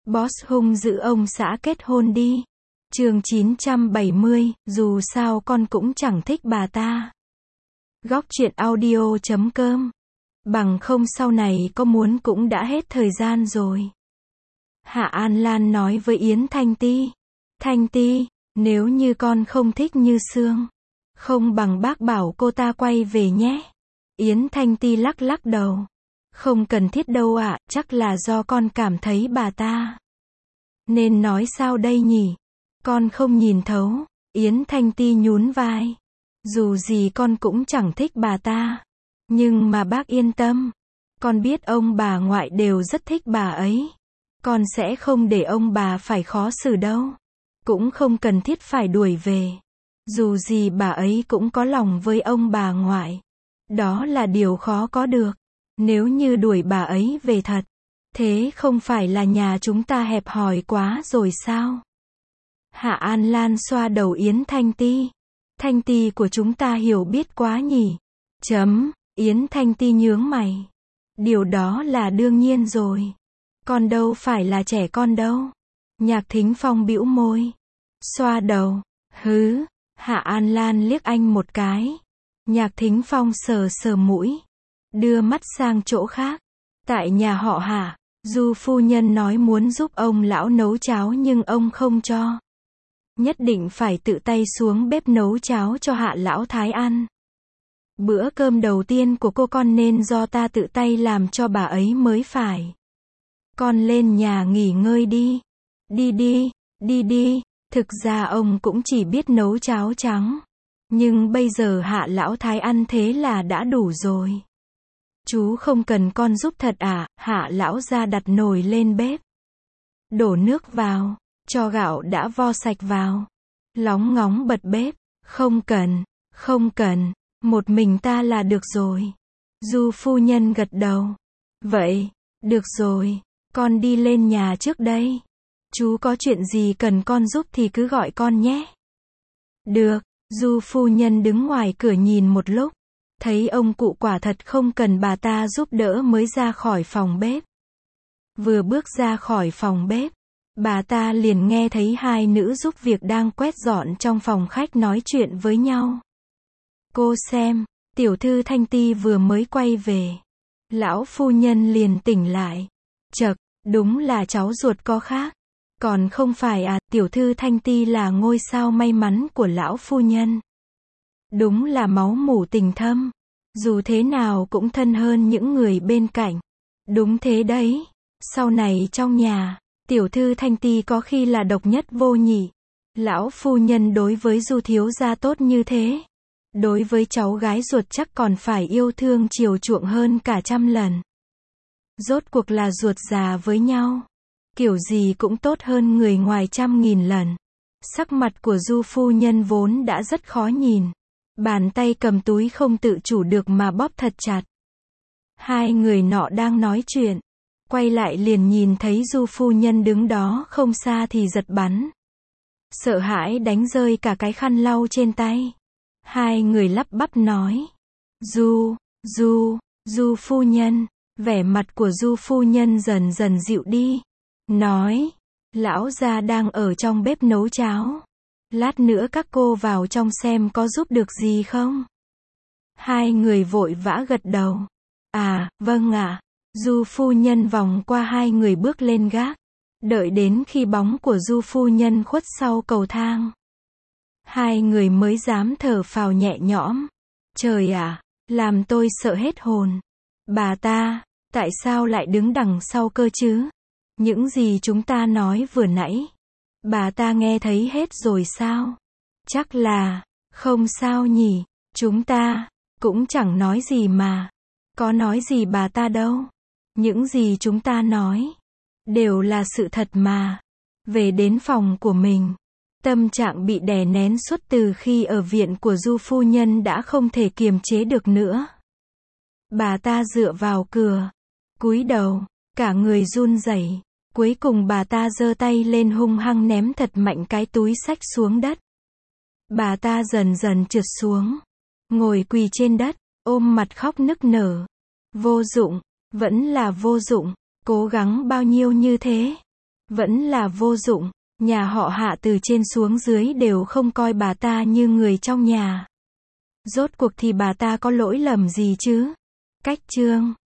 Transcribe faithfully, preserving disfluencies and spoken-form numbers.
Boss hung dữ ông xã kết hôn đi. Chương chín trăm bảy mươi, dù sao con cũng chẳng thích bà ta. Góc truyện audio chấm com. Bằng không sau này có muốn cũng đã hết thời gian rồi. Hạ An Lan nói với Yến Thanh Ti. Thanh Ti, nếu như con không thích Như Sương, không bằng bác bảo cô ta quay về nhé. Yến Thanh Ti lắc lắc đầu. Không cần thiết đâu ạ, à, chắc là do con cảm thấy bà ta. Nên nói sao đây nhỉ? Con không nhìn thấu. Yến Thanh Ti nhún vai. Dù gì con cũng chẳng thích bà ta. Nhưng mà bác yên tâm. Con biết ông bà ngoại đều rất thích bà ấy. Con sẽ không để ông bà phải khó xử đâu. Cũng không cần thiết phải đuổi về. Dù gì bà ấy cũng có lòng với ông bà ngoại. Đó là điều khó có được. Nếu như đuổi bà ấy về thật, thế không phải là nhà chúng ta hẹp hòi quá rồi sao? Hạ An Lan xoa đầu Yến Thanh Ti. Thanh Ti của chúng ta hiểu biết quá nhỉ? Chấm, Yến Thanh Ti nhướng mày. Điều đó là đương nhiên rồi. Con đâu phải là trẻ con đâu. Nhạc Thính Phong bĩu môi. Xoa đầu. Hứ, Hạ An Lan liếc anh một cái. Nhạc Thính Phong sờ sờ mũi. Đưa mắt sang chỗ khác. Tại nhà họ Hạ, Du phu nhân nói muốn giúp ông lão nấu cháo nhưng ông không cho. Nhất định phải tự tay xuống bếp nấu cháo cho Hạ lão thái ăn. Bữa cơm đầu tiên của cô con nên do ta tự tay làm cho bà ấy mới phải. Con lên nhà nghỉ ngơi đi. Đi đi, đi đi. Thực ra ông cũng chỉ biết nấu cháo trắng. Nhưng bây giờ Hạ lão thái ăn thế là đã đủ rồi. Chú không cần con giúp thật à? Hạ lão ra đặt nồi lên bếp. Đổ nước vào, cho gạo đã vo sạch vào. Lóng ngóng bật bếp. Không cần, không cần, một mình ta là được rồi. Du phu nhân gật đầu. Vậy, được rồi, con đi lên nhà trước đây. Chú có chuyện gì cần con giúp thì cứ gọi con nhé. Được, Du phu nhân đứng ngoài cửa nhìn một lúc. Thấy ông cụ quả thật không cần bà ta giúp đỡ mới ra khỏi phòng bếp. Vừa bước ra khỏi phòng bếp, bà ta liền nghe thấy hai nữ giúp việc đang quét dọn trong phòng khách nói chuyện với nhau. Cô xem, tiểu thư Thanh Ti vừa mới quay về. Lão phu nhân liền tỉnh lại. Chậc, đúng là cháu ruột có khác. Còn không phải à, tiểu thư Thanh Ti là ngôi sao may mắn của lão phu nhân. Đúng là máu mủ tình thâm. Dù thế nào cũng thân hơn những người bên cạnh. Đúng thế đấy. Sau này trong nhà, tiểu thư Thanh Ti có khi là độc nhất vô nhị. Lão phu nhân đối với Du thiếu gia tốt như thế. Đối với cháu gái ruột chắc còn phải yêu thương chiều chuộng hơn cả trăm lần. Rốt cuộc là ruột già với nhau. Kiểu gì cũng tốt hơn người ngoài trăm nghìn lần. Sắc mặt của Du phu nhân vốn đã rất khó nhìn. Bàn tay cầm túi không tự chủ được mà bóp thật chặt. Hai người nọ đang nói chuyện. Quay lại liền nhìn thấy Du phu nhân đứng đó không xa thì giật bắn. Sợ hãi đánh rơi cả cái khăn lau trên tay. Hai người lắp bắp nói. Du, Du, Du phu nhân. Vẻ mặt của Du phu nhân dần dần dịu đi. Nói. Lão gia đang ở trong bếp nấu cháo. Lát nữa các cô vào trong xem có giúp được gì không? Hai người vội vã gật đầu. À, vâng ạ. Du phu nhân vòng qua hai người bước lên gác. Đợi đến khi bóng của Du phu nhân khuất sau cầu thang. Hai người mới dám thở phào nhẹ nhõm. Trời ạ, làm tôi sợ hết hồn. Bà ta, tại sao lại đứng đằng sau cơ chứ? Những gì chúng ta nói vừa nãy. Bà ta nghe thấy hết rồi sao? Chắc là, không sao nhỉ, chúng ta, cũng chẳng nói gì mà. Có nói gì bà ta đâu. Những gì chúng ta nói, đều là sự thật mà. Về đến phòng của mình, tâm trạng bị đè nén suốt từ khi ở viện của Du phu nhân đã không thể kiềm chế được nữa. Bà ta dựa vào cửa, cúi đầu, cả người run rẩy. Cuối cùng bà ta giơ tay lên hung hăng ném thật mạnh cái túi xách xuống đất. Bà ta dần dần trượt xuống. Ngồi quỳ trên đất, ôm mặt khóc nức nở. Vô dụng, vẫn là vô dụng. Cố gắng bao nhiêu như thế. Vẫn là vô dụng. Nhà họ Hạ từ trên xuống dưới đều không coi bà ta như người trong nhà. Rốt cuộc thì bà ta có lỗi lầm gì chứ? Cách chương